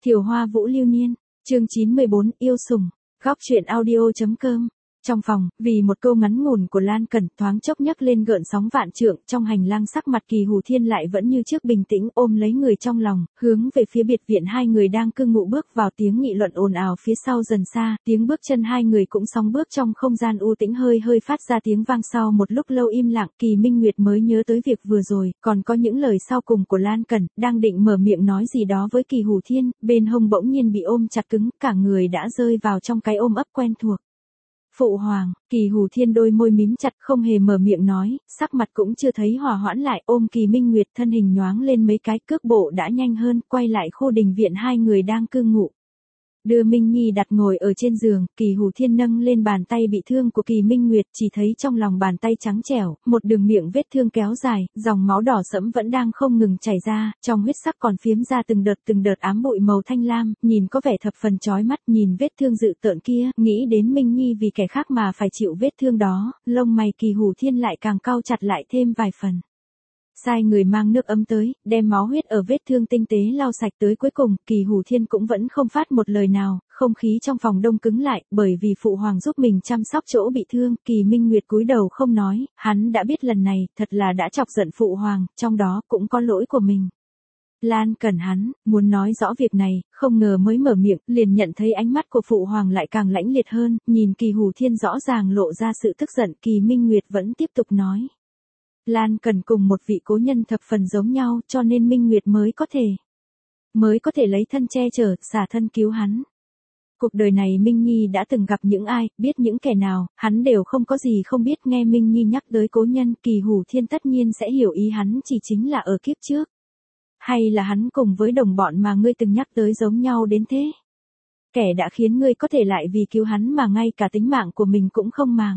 Thiều Hoa Vũ Lưu Niên, chương 914, yêu sủng, góc truyện audio.com. Trong phòng, vì một câu ngắn ngủn của Lan Cẩn thoáng chốc nhấc lên gợn sóng vạn trượng, trong hành lang sắc mặt Kỳ Hủ Thiên lại vẫn như trước bình tĩnh, ôm lấy người trong lòng, hướng về phía biệt viện hai người đang cư ngụ bước vào. Tiếng nghị luận ồn ào phía sau dần xa, tiếng bước chân hai người cũng sóng bước trong không gian u tĩnh hơi phát ra tiếng vang. Sau một lúc lâu im lặng, Kỳ Minh Nguyệt mới nhớ tới việc vừa rồi, còn có những lời sau cùng của Lan Cẩn, đang định mở miệng nói gì đó với Kỳ Hủ Thiên, bên hông bỗng nhiên bị ôm chặt cứng, cả người đã rơi vào trong cái ôm ấp quen thuộc. Phụ hoàng, Kỳ Hủ Thiên đôi môi mím chặt không hề mở miệng nói, sắc mặt cũng chưa thấy hòa hoãn lại, ôm Kỳ Minh Nguyệt thân hình nhoáng lên mấy cái, cước bộ đã nhanh hơn, quay lại khu đình viện hai người đang cư ngụ. Đưa Minh Nhi đặt ngồi ở trên giường, Kỳ Hủ Thiên nâng lên bàn tay bị thương của Kỳ Minh Nguyệt, chỉ thấy trong lòng bàn tay trắng trẻo, một đường miệng vết thương kéo dài, dòng máu đỏ sẫm vẫn đang không ngừng chảy ra, trong huyết sắc còn phiếm ra từng đợt ám bụi màu thanh lam, nhìn có vẻ thập phần chói mắt. Nhìn vết thương dữ tợn kia, nghĩ đến Minh Nhi vì kẻ khác mà phải chịu vết thương đó, lông mày Kỳ Hủ Thiên lại càng cau chặt lại thêm vài phần. Sai người mang nước ấm tới, đem máu huyết ở vết thương tinh tế lau sạch. Tới cuối cùng, Kỳ Hủ Thiên cũng vẫn không phát một lời nào, không khí trong phòng đông cứng lại, bởi vì phụ hoàng giúp mình chăm sóc chỗ bị thương. Kỳ Minh Nguyệt cúi đầu không nói, hắn đã biết lần này, thật là đã chọc giận phụ hoàng, trong đó cũng có lỗi của mình. Lan Cẩn hắn, muốn nói rõ việc này, không ngờ mới mở miệng, liền nhận thấy ánh mắt của phụ hoàng lại càng lãnh liệt hơn, nhìn Kỳ Hủ Thiên rõ ràng lộ ra sự tức giận. Kỳ Minh Nguyệt vẫn tiếp tục nói. Lan Cẩn cùng một vị cố nhân thập phần giống nhau, cho nên Minh Nguyệt mới có thể lấy thân che chở, xả thân cứu hắn. Cuộc đời này Minh Nhi đã từng gặp những ai, biết những kẻ nào, hắn đều không có gì không biết. Nghe Minh Nhi nhắc tới cố nhân, Kỳ Hủ Thiên tất nhiên sẽ hiểu ý hắn chỉ chính là ở kiếp trước. Hay là hắn cùng với đồng bọn mà ngươi từng nhắc tới giống nhau đến thế? Kẻ đã khiến ngươi có thể lại vì cứu hắn mà ngay cả tính mạng của mình cũng không màng.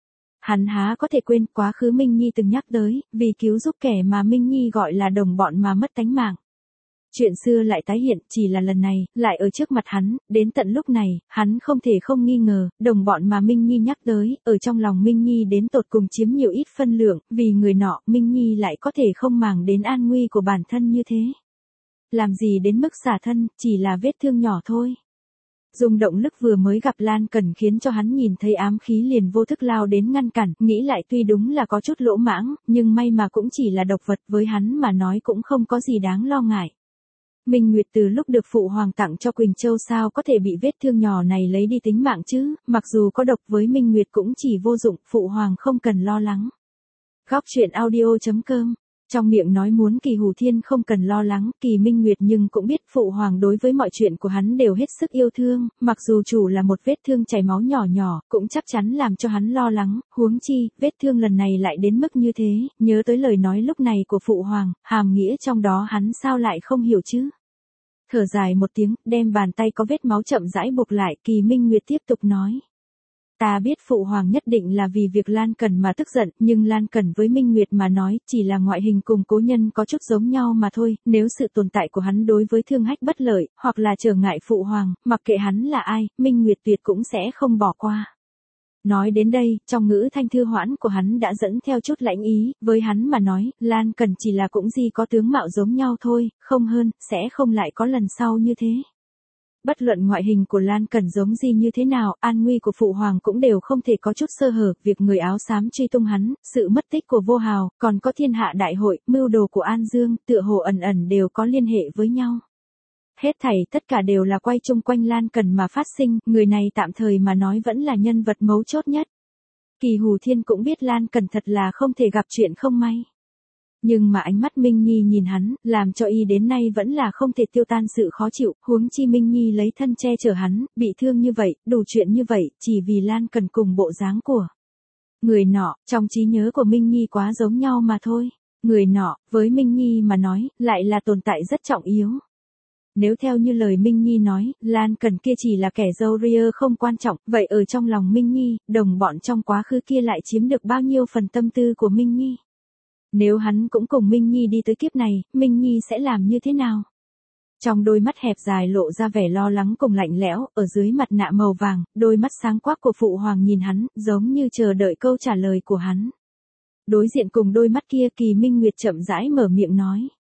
Hắn há có thể quên quá khứ Minh Nhi từng nhắc tới, vì cứu giúp kẻ mà Minh Nhi gọi là đồng bọn mà mất tánh mạng. Chuyện xưa lại tái hiện, chỉ là lần này, lại ở trước mặt hắn, đến tận lúc này, hắn không thể không nghi ngờ, đồng bọn mà Minh Nhi nhắc tới, ở trong lòng Minh Nhi đến tột cùng chiếm nhiều ít phân lượng, vì người nọ, Minh Nhi lại có thể không màng đến an nguy của bản thân như thế. Làm gì đến mức xả thân, chỉ là vết thương nhỏ thôi. Rung động lúc vừa mới gặp Lan Cẩn khiến cho hắn nhìn thấy ám khí liền vô thức lao đến ngăn cản, nghĩ lại tuy đúng là có chút lỗ mãng, nhưng may mà cũng chỉ là độc vật, với hắn mà nói cũng không có gì đáng lo ngại. Minh Nguyệt từ lúc được phụ hoàng tặng cho Quỳnh Châu sao có thể bị vết thương nhỏ này lấy đi tính mạng chứ, mặc dù có độc với Minh Nguyệt cũng chỉ vô dụng, phụ hoàng không cần lo lắng. Góc truyện audio.com. Trong miệng nói muốn Kỳ Hủ Thiên không cần lo lắng, Kỳ Minh Nguyệt nhưng cũng biết phụ hoàng đối với mọi chuyện của hắn đều hết sức yêu thương, mặc dù chủ là một vết thương chảy máu nhỏ, cũng chắc chắn làm cho hắn lo lắng, huống chi, vết thương lần này lại đến mức như thế, nhớ tới lời nói lúc này của phụ hoàng, hàm nghĩa trong đó hắn sao lại không hiểu chứ. Thở dài một tiếng, đem bàn tay có vết máu chậm rãi buộc lại, Kỳ Minh Nguyệt tiếp tục nói. Ta biết phụ hoàng nhất định là vì việc Lan Cẩn mà tức giận, nhưng Lan Cẩn với Minh Nguyệt mà nói, chỉ là ngoại hình cùng cố nhân có chút giống nhau mà thôi, nếu sự tồn tại của hắn đối với Thương Hách bất lợi, hoặc là trở ngại phụ hoàng, mặc kệ hắn là ai, Minh Nguyệt tuyệt cũng sẽ không bỏ qua. Nói đến đây, trong ngữ thanh thư hoãn của hắn đã dẫn theo chút lãnh ý, với hắn mà nói, Lan Cẩn chỉ là cũng gì có tướng mạo giống nhau thôi, không hơn, sẽ không lại có lần sau như thế. Bất luận ngoại hình của Lan Cẩn giống gì như thế nào, an nguy của phụ hoàng cũng đều không thể có chút sơ hở, việc người áo xám truy tung hắn, sự mất tích của Vô Hào, còn có thiên hạ đại hội, mưu đồ của An Dương, tựa hồ ẩn đều có liên hệ với nhau. Hết thảy tất cả đều là quay chung quanh Lan Cẩn mà phát sinh, người này tạm thời mà nói vẫn là nhân vật mấu chốt nhất. Kỳ Hủ Thiên cũng biết Lan Cẩn thật là không thể gặp chuyện không may. Nhưng mà ánh mắt Minh Nhi nhìn hắn, làm cho y đến nay vẫn là không thể tiêu tan sự khó chịu, huống chi Minh Nhi lấy thân che chở hắn, bị thương như vậy, đủ chuyện như vậy, chỉ vì Lan Cẩn cùng bộ dáng của người nọ, trong trí nhớ của Minh Nhi quá giống nhau mà thôi. Người nọ, với Minh Nhi mà nói, lại là tồn tại rất trọng yếu. Nếu theo như lời Minh Nhi nói, Lan Cẩn kia chỉ là kẻ dâu ria không quan trọng, vậy ở trong lòng Minh Nhi, đồng bọn trong quá khứ kia lại chiếm được bao nhiêu phần tâm tư của Minh Nhi? Nếu hắn cũng cùng Minh Nhi đi tới kiếp này, Minh Nhi sẽ làm như thế nào? Trong đôi mắt hẹp dài lộ ra vẻ lo lắng cùng lạnh lẽo, ở dưới mặt nạ màu vàng, đôi mắt sáng quắc của phụ hoàng nhìn hắn, giống như chờ đợi câu trả lời của hắn. Đối diện cùng đôi mắt kia, Kỳ Minh Nguyệt chậm rãi mở miệng nói.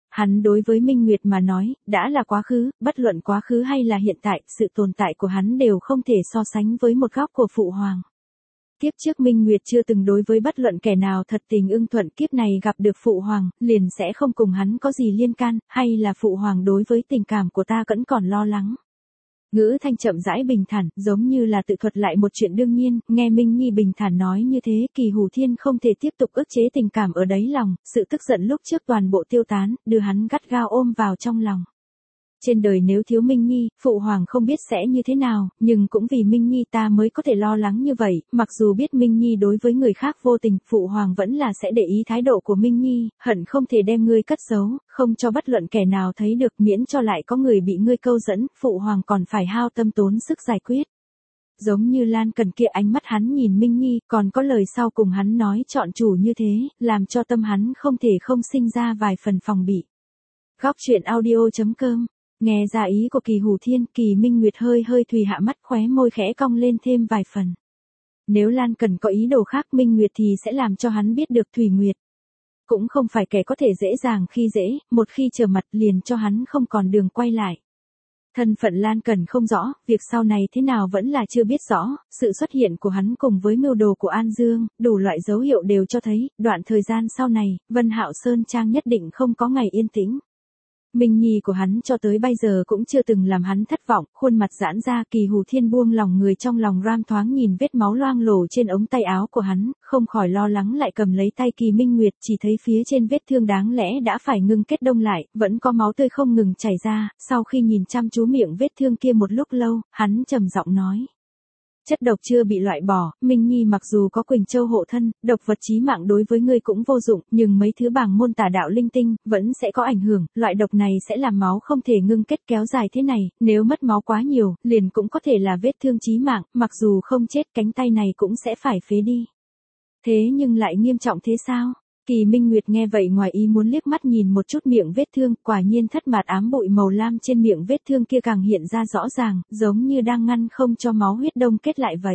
Hắn đối với Minh Nguyệt mà nói, đã là quá khứ, bất luận quá khứ hay là hiện tại, sự tồn tại của hắn đều không thể so sánh với một góc của Phụ Hoàng. Kiếp trước Minh Nguyệt chưa từng đối với bất luận kẻ nào thật tình ưng thuận, kiếp này gặp được Phụ Hoàng, liền sẽ không cùng hắn có gì liên can, hay là Phụ Hoàng đối với tình cảm của ta vẫn còn lo lắng. Ngữ thanh chậm rãi bình thản, giống như là tự thuật lại một chuyện đương nhiên, nghe Minh Nhi bình thản nói như thế, Kỳ Hủ Thiên không thể tiếp tục ức chế tình cảm ở đáy lòng, sự tức giận lúc trước toàn bộ tiêu tán, đưa hắn gắt gao ôm vào trong lòng. Trên đời nếu thiếu Minh Nhi, Phụ Hoàng không biết sẽ như thế nào, nhưng cũng vì Minh Nhi ta mới có thể lo lắng như vậy, mặc dù biết Minh Nhi đối với người khác vô tình, Phụ Hoàng vẫn là sẽ để ý thái độ của Minh Nhi, hận không thể đem ngươi cất giấu, không cho bất luận kẻ nào thấy được, miễn cho lại có người bị ngươi câu dẫn, Phụ Hoàng còn phải hao tâm tốn sức giải quyết. Giống như Lan Cần kia, ánh mắt hắn nhìn Minh Nhi, còn có lời sau cùng hắn nói chọn chủ như thế, làm cho tâm hắn không thể không sinh ra vài phần phòng bị. Góc truyện audio.com. Nghe ra ý của Kỳ Hủ Thiên, Kỳ Minh Nguyệt hơi hơi thùy hạ mắt, khóe môi khẽ cong lên thêm vài phần. Nếu Lan Cần có ý đồ khác Minh Nguyệt thì sẽ làm cho hắn biết được. Thùy Nguyệt cũng không phải kẻ có thể dễ dàng khi dễ, một khi trở mặt liền cho hắn không còn đường quay lại. Thân phận Lan Cần không rõ, việc sau này thế nào vẫn là chưa biết rõ, sự xuất hiện của hắn cùng với mưu đồ của An Dương, đủ loại dấu hiệu đều cho thấy, đoạn thời gian sau này, Vân Hạo Sơn Trang nhất định không có ngày yên tĩnh. Minh Nhi của hắn cho tới bây giờ cũng chưa từng làm hắn thất vọng, khuôn mặt giãn ra, Kỳ Hủ Thiên buông lòng người trong lòng ram, thoáng nhìn vết máu loang lổ trên ống tay áo của hắn, không khỏi lo lắng, lại cầm lấy tay Kỳ Minh Nguyệt, chỉ thấy phía trên vết thương đáng lẽ đã phải ngừng kết đông lại, vẫn có máu tươi không ngừng chảy ra, sau khi nhìn chăm chú miệng vết thương kia một lúc lâu, hắn trầm giọng nói. Chất độc chưa bị loại bỏ, Minh Nhi mặc dù có Quỳnh Châu hộ thân, độc vật chí mạng đối với ngươi cũng vô dụng, nhưng mấy thứ bảng môn tà đạo linh tinh, vẫn sẽ có ảnh hưởng, loại độc này sẽ làm máu không thể ngưng kết kéo dài thế này, nếu mất máu quá nhiều, liền cũng có thể là vết thương chí mạng, mặc dù không chết cánh tay này cũng sẽ phải phế đi. Thế nhưng lại nghiêm trọng thế sao? Kỳ Minh Nguyệt nghe vậy ngoài ý muốn liếc mắt nhìn một chút miệng vết thương, quả nhiên thất mạt ám bụi màu lam trên miệng vết thương kia càng hiện ra rõ ràng, giống như đang ngăn không cho máu huyết đông kết lại vậy.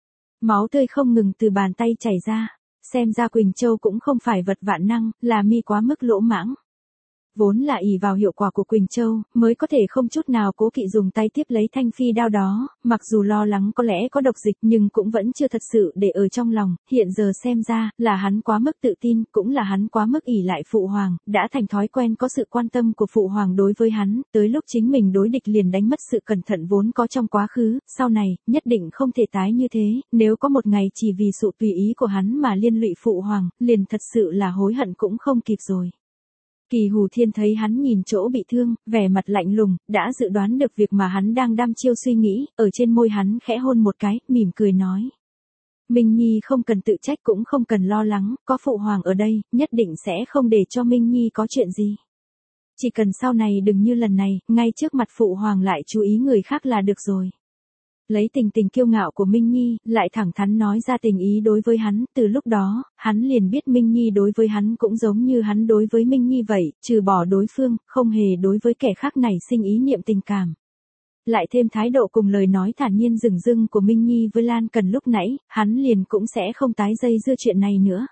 Máu tươi không ngừng từ bàn tay chảy ra, xem ra Quỳnh Châu cũng không phải vật vạn năng, là mi quá mức lỗ mãng. Vốn là ỷ vào hiệu quả của Quỳnh Châu, mới có thể không chút nào cố kỵ dùng tay tiếp lấy thanh phi đao đó, mặc dù lo lắng có lẽ có độc dịch nhưng cũng vẫn chưa thật sự để ở trong lòng, hiện giờ xem ra, là hắn quá mức tự tin, cũng là hắn quá mức ỷ lại Phụ Hoàng, đã thành thói quen có sự quan tâm của Phụ Hoàng đối với hắn, tới lúc chính mình đối địch liền đánh mất sự cẩn thận vốn có trong quá khứ, sau này, nhất định không thể tái như thế, nếu có một ngày chỉ vì sự tùy ý của hắn mà liên lụy Phụ Hoàng, liền thật sự là hối hận cũng không kịp rồi. Kỳ Hủ Thiên thấy hắn nhìn chỗ bị thương, vẻ mặt lạnh lùng, đã dự đoán được việc mà hắn đang đăm chiêu suy nghĩ, ở trên môi hắn khẽ hôn một cái, mỉm cười nói. Minh Nhi không cần tự trách cũng không cần lo lắng, có Phụ Hoàng ở đây, nhất định sẽ không để cho Minh Nhi có chuyện gì. Chỉ cần sau này đừng như lần này, ngay trước mặt Phụ Hoàng lại chú ý người khác là được rồi. Lấy tình kiêu ngạo của Minh Nhi, lại thẳng thắn nói ra tình ý đối với hắn, từ lúc đó, hắn liền biết Minh Nhi đối với hắn cũng giống như hắn đối với Minh Nhi vậy, trừ bỏ đối phương, không hề đối với kẻ khác nảy sinh ý niệm tình cảm. Lại thêm thái độ cùng lời nói thản nhiên dửng dưng của Minh Nhi với Lan Cần lúc nãy, hắn liền cũng sẽ không tái dây dưa chuyện này nữa.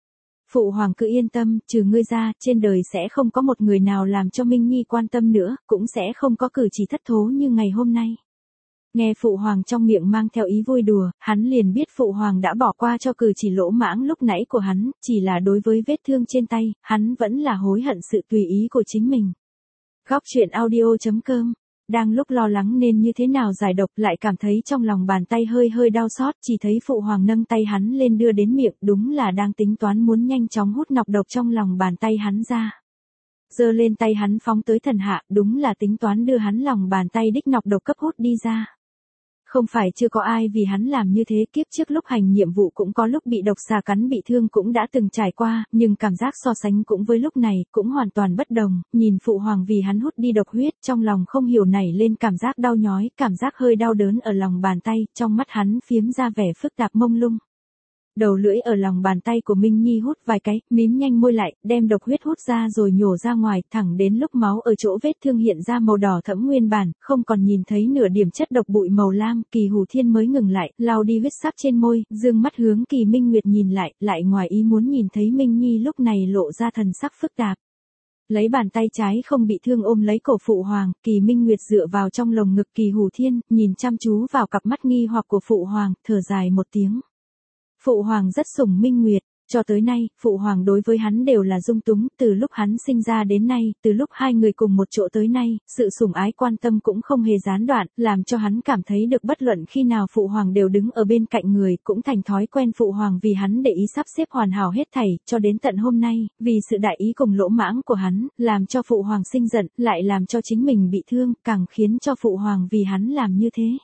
Phụ Hoàng cứ yên tâm, trừ ngươi ra, trên đời sẽ không có một người nào làm cho Minh Nhi quan tâm nữa, cũng sẽ không có cử chỉ thất thố như ngày hôm nay. Nghe Phụ Hoàng trong miệng mang theo ý vui đùa, hắn liền biết Phụ Hoàng đã bỏ qua cho cử chỉ lỗ mãng lúc nãy của hắn, chỉ là đối với vết thương trên tay, hắn vẫn là hối hận sự tùy ý của chính mình. Góc truyện audio.com. Đang lúc lo lắng nên như thế nào giải độc, lại cảm thấy trong lòng bàn tay hơi hơi đau xót, chỉ thấy Phụ Hoàng nâng tay hắn lên đưa đến miệng, đúng là đang tính toán muốn nhanh chóng hút nọc độc trong lòng bàn tay hắn ra. Giơ lên tay hắn phóng tới thần hạ, đúng là tính toán đưa hắn lòng bàn tay đích nọc độc cấp hút đi ra. Không phải chưa có ai vì hắn làm như thế, kiếp trước lúc hành nhiệm vụ cũng có lúc bị độc xà cắn bị thương cũng đã từng trải qua, nhưng cảm giác so sánh cũng với lúc này, cũng hoàn toàn bất đồng, nhìn Phụ Hoàng vì hắn hút đi độc huyết, trong lòng không hiểu nảy lên cảm giác đau nhói, cảm giác hơi đau đớn ở lòng bàn tay, trong mắt hắn phiếm ra vẻ phức tạp mông lung. Đầu lưỡi ở lòng bàn tay của Minh Nhi hút vài cái, mím nhanh môi lại, đem độc huyết hút ra rồi nhổ ra ngoài, thẳng đến lúc máu ở chỗ vết thương hiện ra màu đỏ thẫm nguyên bản, không còn nhìn thấy nửa điểm chất độc bụi màu lam, Kỳ Hủ Thiên mới ngừng lại, lau đi huyết sắc trên môi, dương mắt hướng Kỳ Minh Nguyệt nhìn lại, lại ngoài ý muốn nhìn thấy Minh Nhi lúc này lộ ra thần sắc phức tạp. Lấy bàn tay trái không bị thương ôm lấy cổ Phụ Hoàng, Kỳ Minh Nguyệt dựa vào trong lồng ngực Kỳ Hủ Thiên, nhìn chăm chú vào cặp mắt nghi hoặc của Phụ Hoàng, thở dài một tiếng. Phụ Hoàng rất sủng Minh Nguyệt. Cho tới nay, Phụ Hoàng đối với hắn đều là dung túng, từ lúc hắn sinh ra đến nay, từ lúc hai người cùng một chỗ tới nay, sự sủng ái quan tâm cũng không hề gián đoạn, làm cho hắn cảm thấy được bất luận khi nào Phụ Hoàng đều đứng ở bên cạnh người, cũng thành thói quen Phụ Hoàng vì hắn để ý sắp xếp hoàn hảo hết thảy, cho đến tận hôm nay, vì sự đại ý cùng lỗ mãng của hắn, làm cho Phụ Hoàng sinh giận, lại làm cho chính mình bị thương, càng khiến cho Phụ Hoàng vì hắn làm như thế.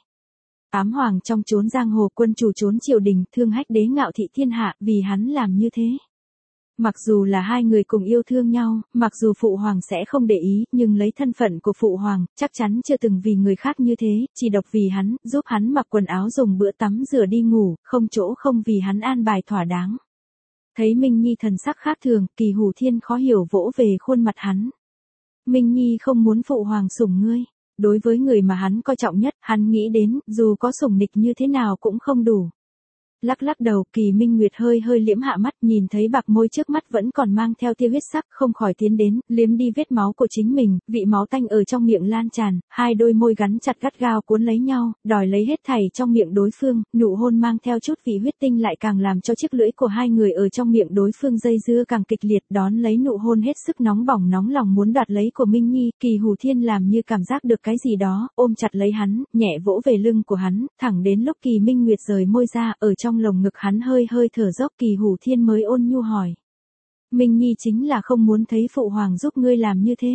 Ám hoàng trong chốn giang hồ, quân chủ chốn triều đình, thương hách đế ngạo thị thiên hạ, vì hắn làm như thế. Mặc dù là hai người cùng yêu thương nhau, mặc dù Phụ Hoàng sẽ không để ý, nhưng lấy thân phận của Phụ Hoàng, chắc chắn chưa từng vì người khác như thế, chỉ độc vì hắn, giúp hắn mặc quần áo dùng bữa tắm rửa đi ngủ, không chỗ không vì hắn an bài thỏa đáng. Thấy Minh Nhi thần sắc khác thường, Kỳ Hủ Thiên khó hiểu vỗ về khuôn mặt hắn. Minh Nhi không muốn Phụ Hoàng sủng ngươi. Đối với người mà hắn coi trọng nhất, hắn nghĩ đến, dù có sủng nịch như thế nào cũng không đủ. Lắc lắc đầu, Kỳ Minh Nguyệt hơi hơi liễm hạ mắt, nhìn thấy bạc môi trước mắt vẫn còn mang theo tia huyết sắc, không khỏi tiến đến, liếm đi vết máu của chính mình, vị máu tanh ở trong miệng lan tràn, hai đôi môi gắn chặt gắt gao cuốn lấy nhau, đòi lấy hết thảy trong miệng đối phương, nụ hôn mang theo chút vị huyết tinh lại càng làm cho chiếc lưỡi của hai người ở trong miệng đối phương dây dưa càng kịch liệt, đón lấy nụ hôn hết sức nóng bỏng nóng lòng muốn đoạt lấy của Minh Nhi, Kỳ Hủ Thiên làm như cảm giác được cái gì đó, ôm chặt lấy hắn, nhẹ vỗ về lưng của hắn, thẳng đến lúc Kỳ Minh Nguyệt rời môi ra, ở trong lồng ngực hắn hơi hơi thở dốc, Kỳ Hủ Thiên mới ôn nhu hỏi. Minh Nhi chính là không muốn thấy Phụ Hoàng giúp ngươi làm như thế.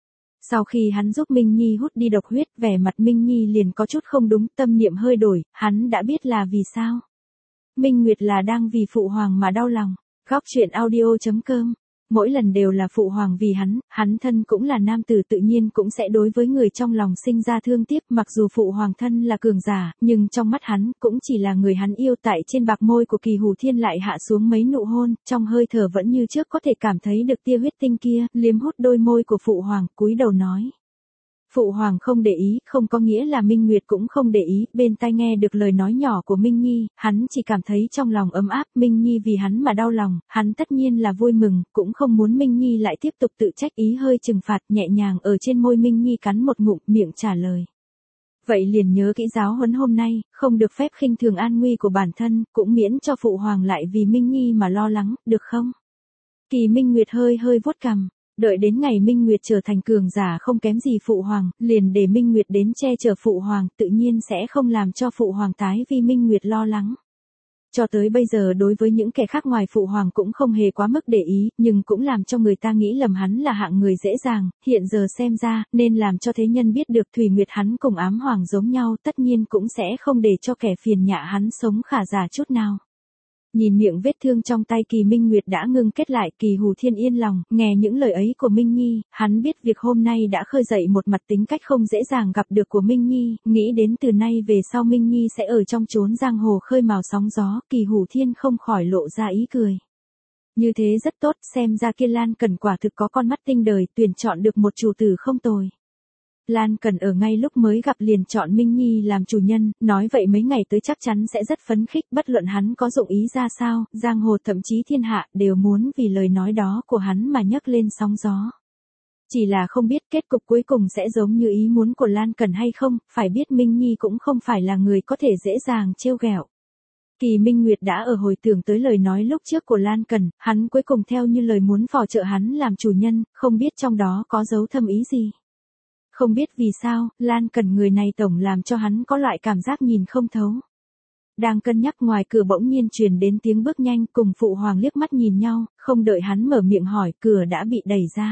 Sau khi hắn giúp Minh Nhi hút đi độc huyết, vẻ mặt Minh Nhi liền có chút không đúng, tâm niệm hơi đổi, hắn đã biết là vì sao. Minh Nguyệt là đang vì Phụ Hoàng mà đau lòng. Góc truyện audio.com. Mỗi lần đều là Phụ Hoàng vì hắn thân cũng là nam tử tự nhiên cũng sẽ đối với người trong lòng sinh ra thương tiếc, mặc dù Phụ Hoàng thân là cường giả, nhưng trong mắt hắn, cũng chỉ là người hắn yêu. Tại trên bạc môi của Kỳ Hủ Thiên lại hạ xuống mấy nụ hôn, trong hơi thở vẫn như trước có thể cảm thấy được tia huyết tinh kia, liếm hút đôi môi của Phụ Hoàng, cúi đầu nói. Phụ Hoàng không để ý, không có nghĩa là Minh Nguyệt cũng không để ý, bên tai nghe được lời nói nhỏ của Minh Nhi, hắn chỉ cảm thấy trong lòng ấm áp, Minh Nhi vì hắn mà đau lòng, hắn tất nhiên là vui mừng, cũng không muốn Minh Nhi lại tiếp tục tự trách, ý hơi trừng phạt, nhẹ nhàng ở trên môi Minh Nhi cắn một ngụm, miệng trả lời. Vậy liền nhớ kỹ giáo huấn hôm nay, không được phép khinh thường an nguy của bản thân, cũng miễn cho Phụ Hoàng lại vì Minh Nhi mà lo lắng, được không? Kỳ Minh Nguyệt hơi hơi vuốt cằm. Đợi đến ngày Minh Nguyệt trở thành cường giả không kém gì Phụ Hoàng, liền để Minh Nguyệt đến che chở Phụ Hoàng, tự nhiên sẽ không làm cho Phụ Hoàng tái vì Minh Nguyệt lo lắng. Cho tới bây giờ đối với những kẻ khác ngoài Phụ Hoàng cũng không hề quá mức để ý, nhưng cũng làm cho người ta nghĩ lầm hắn là hạng người dễ dàng, hiện giờ xem ra, nên làm cho thế nhân biết được Thủy Nguyệt hắn cùng Ám Hoàng giống nhau, tất nhiên cũng sẽ không để cho kẻ phiền nhạ hắn sống khả giả chút nào. Nhìn miệng vết thương trong tay Kỳ Minh Nguyệt đã ngưng kết lại, Kỳ Hủ Thiên yên lòng, nghe những lời ấy của Minh Nhi, hắn biết việc hôm nay đã khơi dậy một mặt tính cách không dễ dàng gặp được của Minh Nhi, nghĩ đến từ nay về sau Minh Nhi sẽ ở trong chốn giang hồ khơi mào sóng gió, Kỳ Hủ Thiên không khỏi lộ ra ý cười. Như thế rất tốt, xem ra kia Lan Cẩn quả thực có con mắt tinh đời, tuyển chọn được một chủ tử không tồi. Lan Cẩn ở ngay lúc mới gặp liền chọn Minh Nhi làm chủ nhân, nói vậy mấy ngày tới chắc chắn sẽ rất phấn khích, bất luận hắn có dụng ý ra sao, giang hồ thậm chí thiên hạ đều muốn vì lời nói đó của hắn mà nhấc lên sóng gió. Chỉ là không biết kết cục cuối cùng sẽ giống như ý muốn của Lan Cẩn hay không, phải biết Minh Nhi cũng không phải là người có thể dễ dàng trêu ghẹo. Kỳ Minh Nguyệt đã ở hồi tưởng tới lời nói lúc trước của Lan Cẩn, hắn cuối cùng theo như lời muốn phò trợ hắn làm chủ nhân, không biết trong đó có dấu thâm ý gì. Không biết vì sao, Lan Cẩn người này tổng làm cho hắn có loại cảm giác nhìn không thấu. Đang cân nhắc ngoài cửa bỗng nhiên truyền đến tiếng bước nhanh, cùng Phụ Hoàng liếc mắt nhìn nhau, không đợi hắn mở miệng hỏi, cửa đã bị đẩy ra.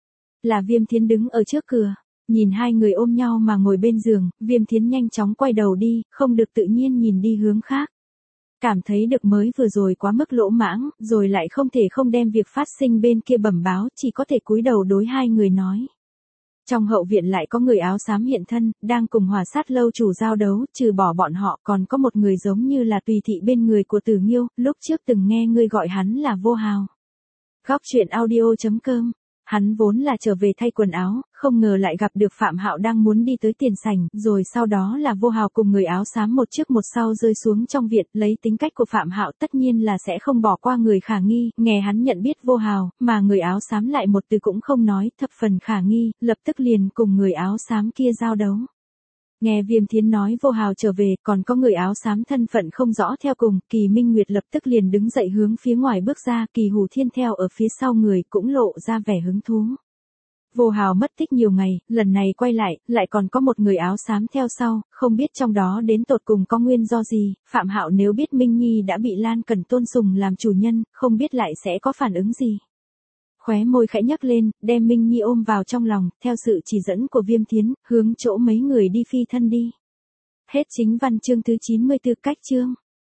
Là Viêm Thiến đứng ở trước cửa, nhìn hai người ôm nhau mà ngồi bên giường, Viêm Thiến nhanh chóng quay đầu đi, không được tự nhiên nhìn đi hướng khác. Cảm thấy được mới vừa rồi quá mức lỗ mãng, rồi lại không thể không đem việc phát sinh bên kia bẩm báo, chỉ có thể cúi đầu đối hai người nói. Trong hậu viện lại có người áo xám hiện thân, đang cùng Hỏa Sát lâu chủ giao đấu, trừ bỏ bọn họ còn có một người giống như là tùy thị bên người của Tử Nghiêu, lúc trước từng nghe ngươi gọi hắn là Vô Hào. Góc truyện audio.com Hắn vốn là trở về thay quần áo, không ngờ lại gặp được Phạm Hạo đang muốn đi tới tiền sảnh, rồi sau đó là Vô Hào cùng người áo xám một trước một sau rơi xuống trong viện, lấy tính cách của Phạm Hạo tất nhiên là sẽ không bỏ qua người khả nghi, nghe hắn nhận biết Vô Hào, mà người áo xám lại một từ cũng không nói, thập phần khả nghi, lập tức liền cùng người áo xám kia giao đấu. Nghe Viêm Thiến nói Vô Hào trở về, còn có người áo xám thân phận không rõ theo cùng, Kỳ Minh Nguyệt lập tức liền đứng dậy hướng phía ngoài bước ra, Kỳ Hủ Thiên theo ở phía sau người cũng lộ ra vẻ hứng thú. Vô Hào mất tích nhiều ngày, lần này quay lại còn có một người áo xám theo sau, không biết trong đó đến tột cùng có nguyên do gì, Phạm Hạo nếu biết Minh Nhi đã bị Lan Cẩn tôn sùng làm chủ nhân, không biết lại sẽ có phản ứng gì. Khóe môi khẽ nhấc lên, đem Minh Nhi ôm vào trong lòng, theo sự chỉ dẫn của Viêm Thiến, hướng chỗ mấy người đi phi thân đi. Hết chính văn chương thứ 94 cách chương.